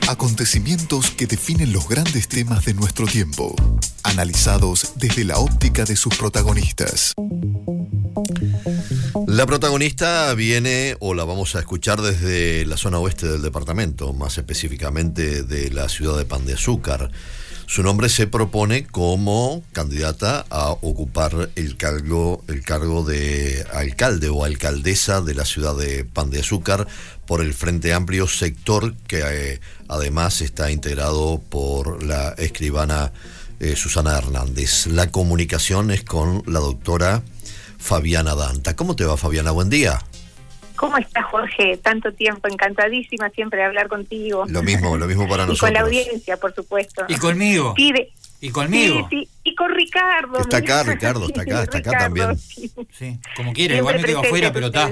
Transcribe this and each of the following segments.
Acontecimientos que definen los grandes temas de nuestro tiempo, analizados desde la óptica de sus protagonistas. La protagonista viene, o la vamos a escuchar desde la zona oeste del departamento, más específicamente de la ciudad de Pan de Azúcar. Su nombre se propone como candidata a ocupar el cargo de alcalde o alcaldesa de la ciudad de Pan de Azúcar por el Frente Amplio, sector que además está integrado por la escribana Susana Hernández. La comunicación es con la doctora Fabiana Danta. ¿Cómo te va, Fabiana? Buen día. ¿Cómo estás, Jorge? Tanto tiempo, encantadísima siempre de hablar contigo. Lo mismo para nosotros. Y con la audiencia, por supuesto. Y conmigo. Sí, y conmigo. Sí, y con Ricardo. Está acá, Ricardo, está acá también. Sí, como quiera, igual me quedo afuera, pero está.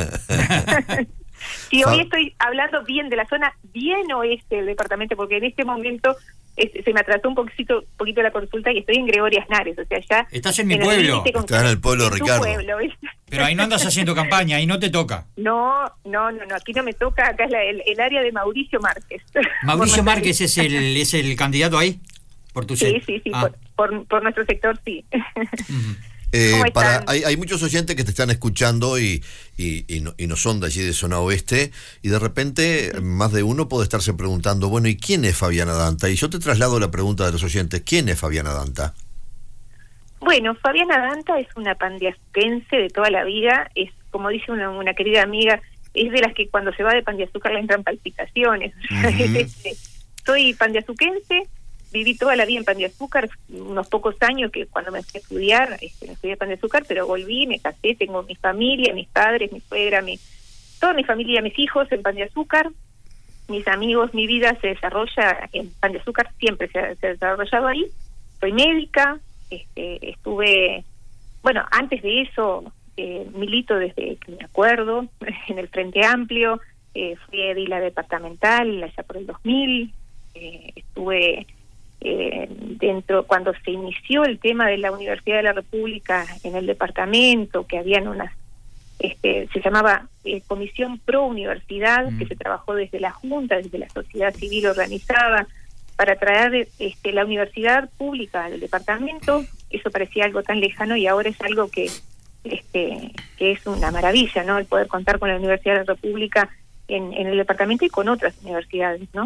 Sí, hoy estoy hablando bien de la zona bien oeste del departamento, porque en este momento se me atrasó un poquito la consulta y estoy en Gregorio Aznares, o sea, ya... Estás en mi pueblo. Estás en el pueblo de Ricardo. Pueblo, pero ahí no andas haciendo campaña, ahí no te toca. No, aquí no me toca, acá es el área de Mauricio Márquez. ¿Mauricio Márquez es el candidato ahí? ¿Por tu Sí, por nuestro sector, sí. Uh-huh. Hay muchos oyentes que te están escuchando y no son de allí de zona oeste, y de repente más de uno puede estarse preguntando, bueno, ¿y quién es Fabiana Danta? Y yo te traslado la pregunta de los oyentes, ¿quién es Fabiana Danta? Bueno, Fabiana Danta es una pandiazuquense de toda la vida, es, como dice una querida amiga, es de las que cuando se va de Pan de Azúcar le entran palpitaciones. Uh-huh. Soy pandiazuquense. Viví toda la vida en Pan de Azúcar, unos pocos años que cuando me fui a estudiar, me estudié Pan de Azúcar, pero volví, me casé, tengo mi familia, mis padres, mi suegra, toda mi familia, mis hijos en Pan de Azúcar, mis amigos, mi vida se desarrolla en Pan de Azúcar, siempre se ha desarrollado ahí. Soy médica, estuve, bueno, antes de eso, milito desde que me acuerdo, en el Frente Amplio, fui edila departamental allá por el 2000, estuve... dentro, cuando se inició el tema de la Universidad de la República en el departamento, que habían se llamaba Comisión Pro Universidad, que se trabajó desde la Junta, desde la sociedad civil organizada, para traer la universidad pública del departamento. Eso parecía algo tan lejano y ahora es algo que es una maravilla, ¿no? El poder contar con la Universidad de la República en el departamento y con otras universidades, ¿no?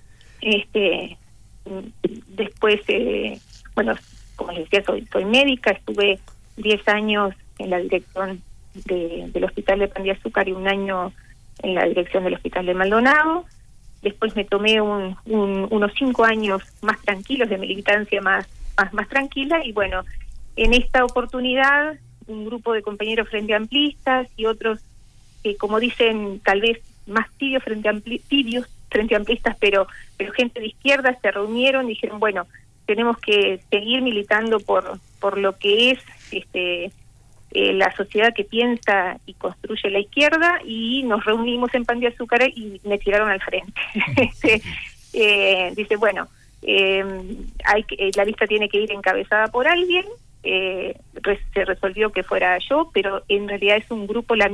Después, bueno, como les decía, soy médica, estuve 10 años en la dirección del Hospital de Pan de Azúcar y un año en la dirección del Hospital de Maldonado. Después me tomé unos 5 años más tranquilos de militancia más tranquila, y bueno, en esta oportunidad un grupo de compañeros frente amplistas y otros que, como dicen, tal vez más tibios frente amplistas, pero gente de izquierda se reunieron y dijeron, bueno, tenemos que seguir militando por lo que es la sociedad que piensa y construye la izquierda, y nos reunimos en Pan de Azúcar y me tiraron al frente. Dice, bueno, la lista tiene que ir encabezada por alguien. Se resolvió que fuera yo, pero en realidad es un grupo, la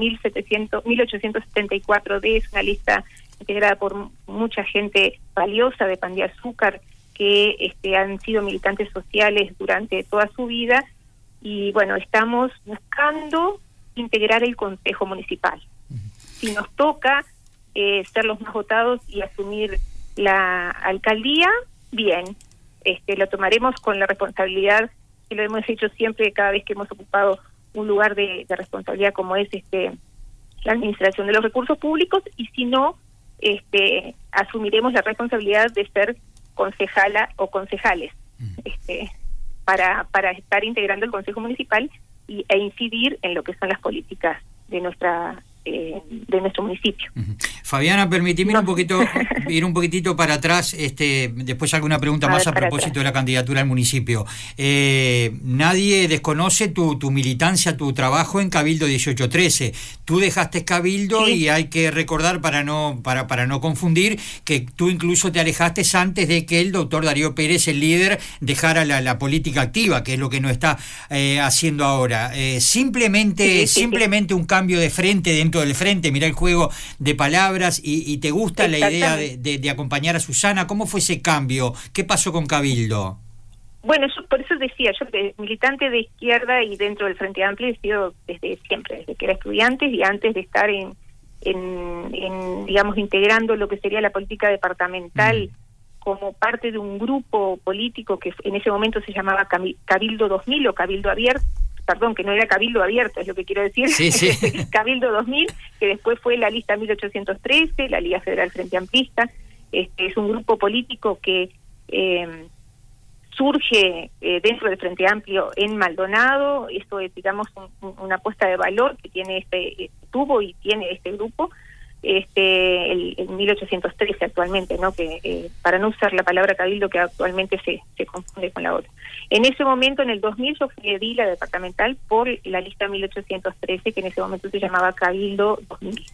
1874D, es una lista integrada por mucha gente valiosa de Pan de Azúcar que han sido militantes sociales durante toda su vida, y bueno, estamos buscando integrar el Consejo Municipal. Si nos toca ser los más votados y asumir la alcaldía, bien, lo tomaremos con la responsabilidad que lo hemos hecho siempre cada vez que hemos ocupado un lugar de responsabilidad como es la administración de los recursos públicos, y si no, asumiremos la responsabilidad de ser concejala o concejales para estar integrando el Consejo Municipal e incidir en lo que son las políticas de nuestro municipio. Fabiana, permitime ir un poquitito para atrás, después alguna pregunta más a propósito de la candidatura al municipio. Nadie desconoce tu militancia, tu trabajo en Cabildo 1813. Tú dejaste Cabildo, sí, y hay que recordar para no confundir que tú incluso te alejaste antes de que el doctor Darío Pérez, el líder, dejara la política activa, que es lo que no está haciendo ahora. Simplemente un cambio de frente dentro junto del frente, mirá el juego de palabras y te gusta la idea de acompañar a Susana. ¿Cómo fue ese cambio? ¿Qué pasó con Cabildo? Bueno, yo por eso decía, yo militante de izquierda y dentro del Frente Amplio he sido desde siempre, desde que era estudiante y antes de estar en digamos, integrando lo que sería la política departamental como parte de un grupo político que en ese momento se llamaba Cabildo 2000 o Cabildo Abierto, perdón, que no era Cabildo Abierto, es lo que quiero decir, sí. Cabildo 2000, que después fue la lista 1813, la Liga Federal Frente Amplista. Es un grupo político que surge dentro del Frente Amplio en Maldonado. Esto es, digamos, una apuesta de valor que tiene tuvo y tiene este grupo, el 1813 actualmente, ¿no? Que para no usar la palabra cabildo, que actualmente se confunde con la otra. En ese momento, en el 2000, yo fui edila departamental por la lista 1813, que en ese momento se llamaba Cabildo 2000.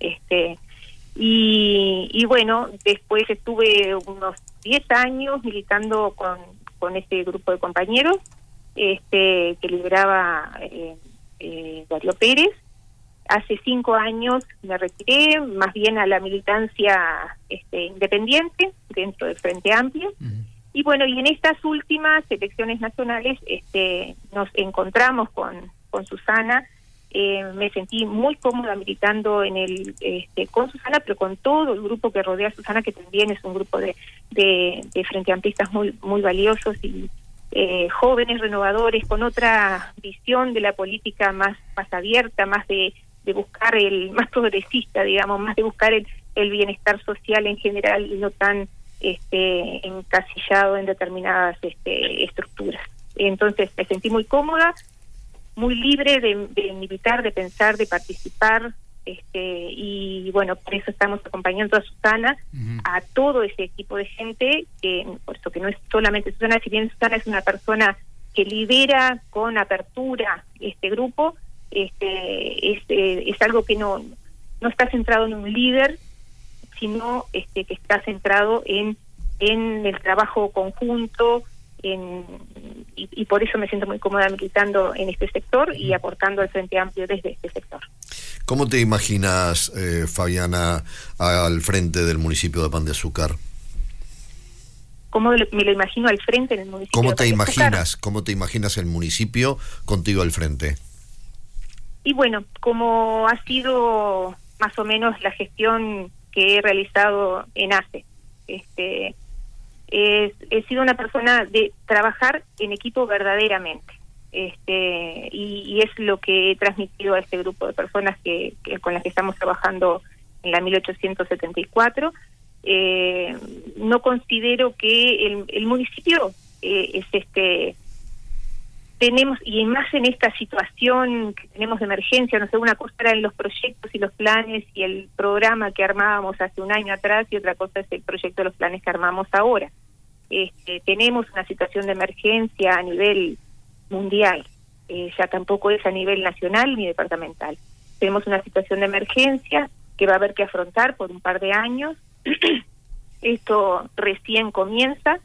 Y bueno, después estuve unos 10 años militando con este grupo de compañeros que lideraba Darío Pérez. Hace 5 años me retiré más bien a la militancia independiente dentro del Frente Amplio. Y bueno, y en estas últimas elecciones nacionales nos encontramos con Susana. Me sentí muy cómoda militando con Susana, pero con todo el grupo que rodea a Susana, que también es un grupo de frente amplistas muy valiosos y jóvenes, renovadores, con otra visión de la política más abierta, más de buscar más progresista, digamos, más de buscar el bienestar social en general y no tan encasillado en determinadas estructuras. Entonces me sentí muy cómoda, muy libre de militar, de pensar, de participar, y bueno, por eso estamos acompañando a Susana, a todo ese equipo de gente, por eso que no es solamente Susana, si bien Susana es una persona que lidera con apertura este grupo, es algo que no está centrado en un líder, sino que está centrado en el trabajo conjunto, y por eso me siento muy cómoda militando en este sector y aportando al Frente Amplio desde este sector. ¿Cómo te imaginas, Fabiana, al frente del municipio de Pan de Azúcar? ¿Cómo me lo imagino al frente en el municipio? ¿Cómo te imaginas el municipio contigo al frente? Y bueno, como ha sido más o menos la gestión que he realizado en ACE, he sido una persona de trabajar en equipo verdaderamente, y es lo que he transmitido a este grupo de personas que con las que estamos trabajando en la 1874. No considero que el municipio tenemos, y más en esta situación que tenemos de emergencia, no sé, una cosa eran los proyectos y los planes y el programa que armábamos hace un año atrás, y otra cosa es el proyecto de los planes que armamos ahora. Tenemos una situación de emergencia a nivel mundial, ya tampoco es a nivel nacional ni departamental. Tenemos una situación de emergencia que va a haber que afrontar por un par de años. Esto recién comienza,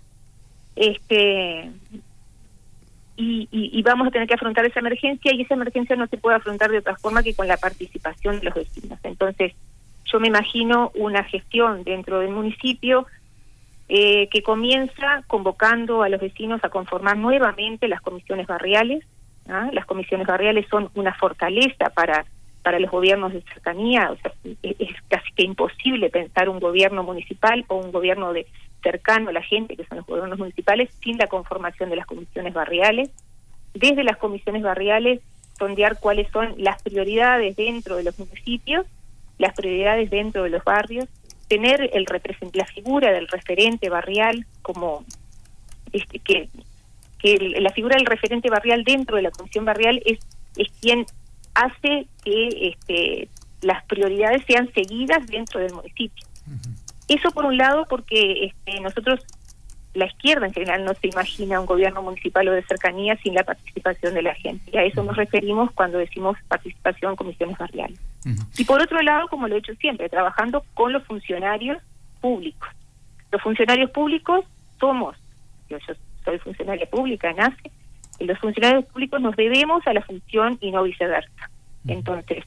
y vamos a tener que afrontar esa emergencia, y esa emergencia no se puede afrontar de otra forma que con la participación de los vecinos. Entonces, yo me imagino una gestión dentro del municipio que comienza convocando a los vecinos a conformar nuevamente las comisiones barriales. Las comisiones barriales son una fortaleza para los gobiernos de cercanía. O sea, es casi que imposible pensar un gobierno municipal o un gobierno cercano a la gente, que son los gobiernos municipales, sin la conformación de las comisiones barriales. Desde las comisiones barriales, sondear cuáles son las prioridades dentro de los municipios, las prioridades dentro de los barrios, tener la figura del referente barrial, como que la figura del referente barrial dentro de la comisión barrial es quien hace que las prioridades sean seguidas dentro del municipio. Eso por un lado, porque nosotros, la izquierda en general, no se imagina un gobierno municipal o de cercanía sin la participación de la gente. Y a eso nos referimos cuando decimos participación en comisiones barriales. Y por otro lado, como lo he hecho siempre, trabajando con los funcionarios públicos. Los funcionarios públicos yo soy funcionaria pública en ACE, y los funcionarios públicos nos debemos a la función y no viceversa. Entonces,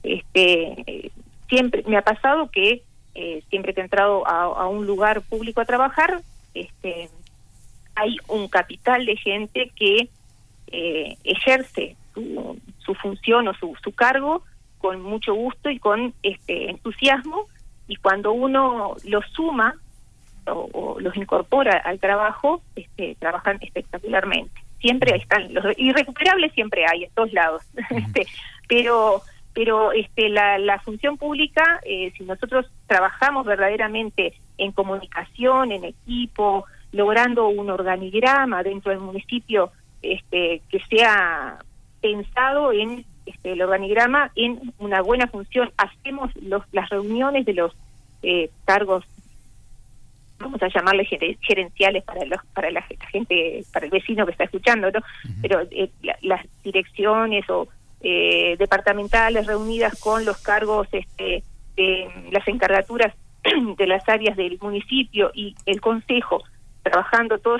Siempre me ha pasado que siempre que he entrado a un lugar público a trabajar, hay un capital de gente que ejerce su función o su cargo con mucho gusto y con entusiasmo, y cuando uno los suma o los incorpora al trabajo, trabajan espectacularmente. Siempre están los irrecuperables, siempre hay en todos lados. Pero la función pública, si nosotros trabajamos verdaderamente en comunicación, en equipo, logrando un organigrama dentro del municipio que sea pensado en el organigrama en una buena función, hacemos las reuniones de los cargos, vamos a llamarle gerenciales para la gente, para el vecino que está escuchando, ¿no? Pero las direcciones o departamentales reunidas con los cargos de las encargaturas de las áreas del municipio y el consejo, trabajando todos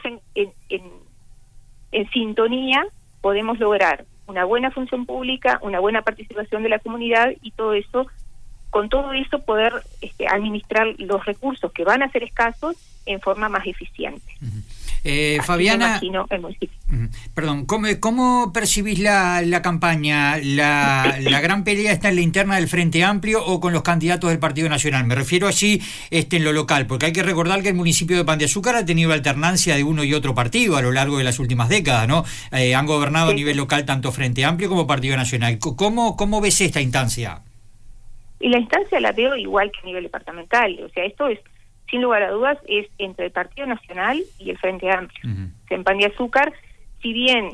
en sintonía, podemos lograr una buena función pública, una buena participación de la comunidad, y todo eso, con todo eso poder administrar los recursos que van a ser escasos en forma más eficiente. Fabiana, perdón, ¿cómo percibís la campaña? ¿La gran pelea está en la interna del Frente Amplio o con los candidatos del Partido Nacional? Me refiero así en lo local, porque hay que recordar que el municipio de Pan de Azúcar ha tenido alternancia de uno y otro partido a lo largo de las últimas décadas, ¿no? Han gobernado a nivel local tanto Frente Amplio como Partido Nacional. ¿Cómo ves esta instancia? Y la instancia la veo igual que a nivel departamental, o sea, esto es, sin lugar a dudas, es entre el Partido Nacional y el Frente Amplio. En Pan de Azúcar, si bien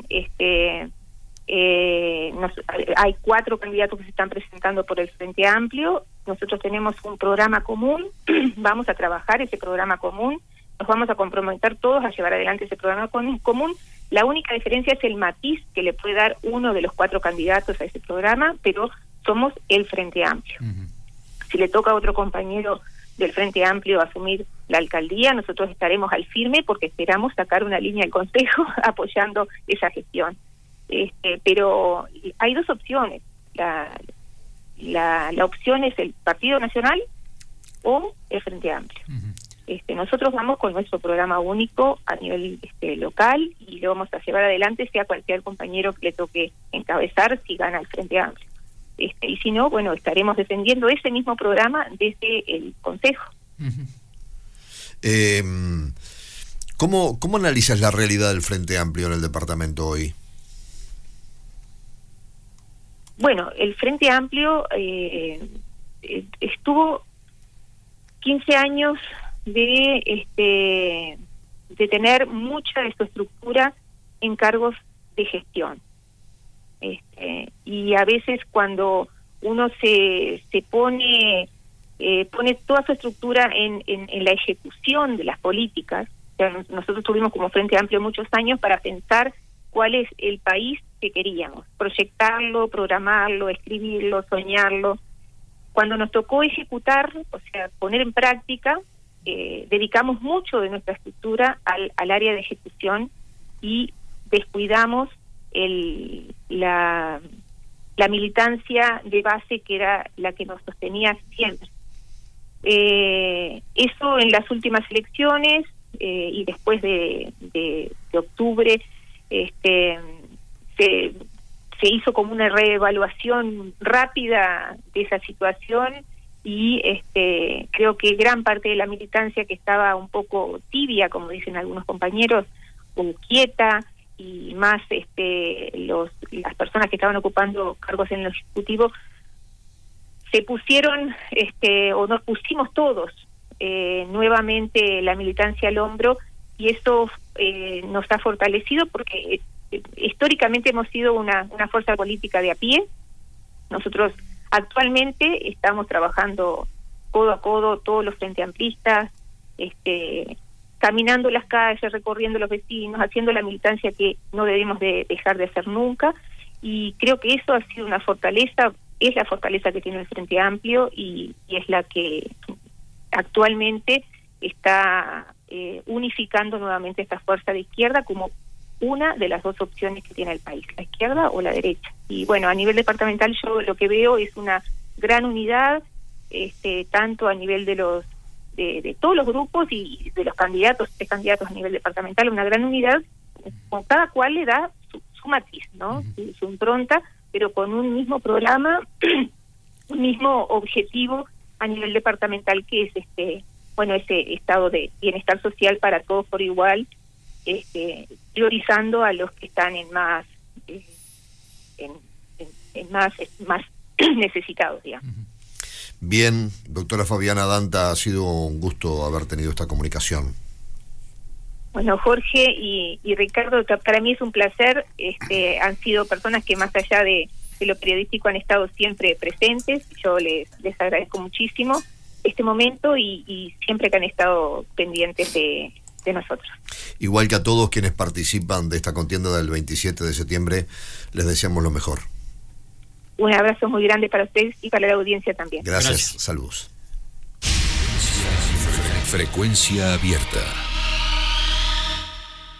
hay 4 candidatos que se están presentando por el Frente Amplio, nosotros tenemos un programa común, vamos a trabajar ese programa común, nos vamos a comprometer todos a llevar adelante ese programa común. La única diferencia es el matiz que le puede dar uno de los 4 candidatos a ese programa, pero somos el Frente Amplio. Si le toca a otro compañero del Frente Amplio asumir la alcaldía, nosotros estaremos al firme porque esperamos sacar una línea del Consejo apoyando esa gestión. Pero hay 2 opciones. La opción es el Partido Nacional o el Frente Amplio. Nosotros vamos con nuestro programa único a nivel local y lo vamos a llevar adelante, sea cualquier compañero que le toque encabezar, si gana el Frente Amplio. Y si no, bueno, estaremos defendiendo ese mismo programa desde el Consejo. ¿Cómo analizas la realidad del Frente Amplio en el departamento hoy? Bueno, el Frente Amplio estuvo 15 años de tener mucha de su estructura en cargos de gestión. Y a veces cuando uno se pone toda su estructura en la ejecución de las políticas, o sea, nosotros tuvimos como Frente Amplio muchos años para pensar cuál es el país que queríamos, proyectarlo, programarlo, escribirlo, soñarlo. Cuando nos tocó ejecutar, o sea, poner en práctica, dedicamos mucho de nuestra estructura al área de ejecución y descuidamos la militancia de base, que era la que nos sostenía siempre. Eso en las últimas elecciones y después de octubre se hizo como una reevaluación rápida de esa situación y creo que gran parte de la militancia que estaba un poco tibia, como dicen algunos compañeros, o quieta, y más las personas que estaban ocupando cargos en el Ejecutivo, se pusieron, o nos pusimos todos nuevamente la militancia al hombro, y eso nos ha fortalecido porque históricamente hemos sido una fuerza política de a pie. Nosotros actualmente estamos trabajando codo a codo, todos los frente amplistas, caminando las calles, recorriendo los vecinos, haciendo la militancia que no debemos de dejar de hacer nunca, y creo que eso ha sido una fortaleza, es la fortaleza que tiene el Frente Amplio y es la que actualmente está unificando nuevamente esta fuerza de izquierda como una de las 2 opciones que tiene el país, la izquierda o la derecha. Y bueno, a nivel departamental yo lo que veo es una gran unidad, tanto a nivel de los de todos los grupos y de los candidatos a nivel departamental, una gran unidad, con cada cual le da su matiz, ¿no? Su impronta, pero con un mismo programa, un mismo objetivo a nivel departamental, que es ese estado de bienestar social para todos por igual, priorizando a los que están en más más necesitados, digamos. Bien, doctora Fabiana Danta, ha sido un gusto haber tenido esta comunicación. Bueno, Jorge y Ricardo, para mí es un placer. Han sido personas que, más allá de lo periodístico, han estado siempre presentes. Yo les agradezco muchísimo este momento y siempre que han estado pendientes de nosotros. Igual que a todos quienes participan de esta contienda del 27 de septiembre, les deseamos lo mejor. Un abrazo muy grande para ustedes y para la audiencia también. Gracias. Saludos. Frecuencia abierta.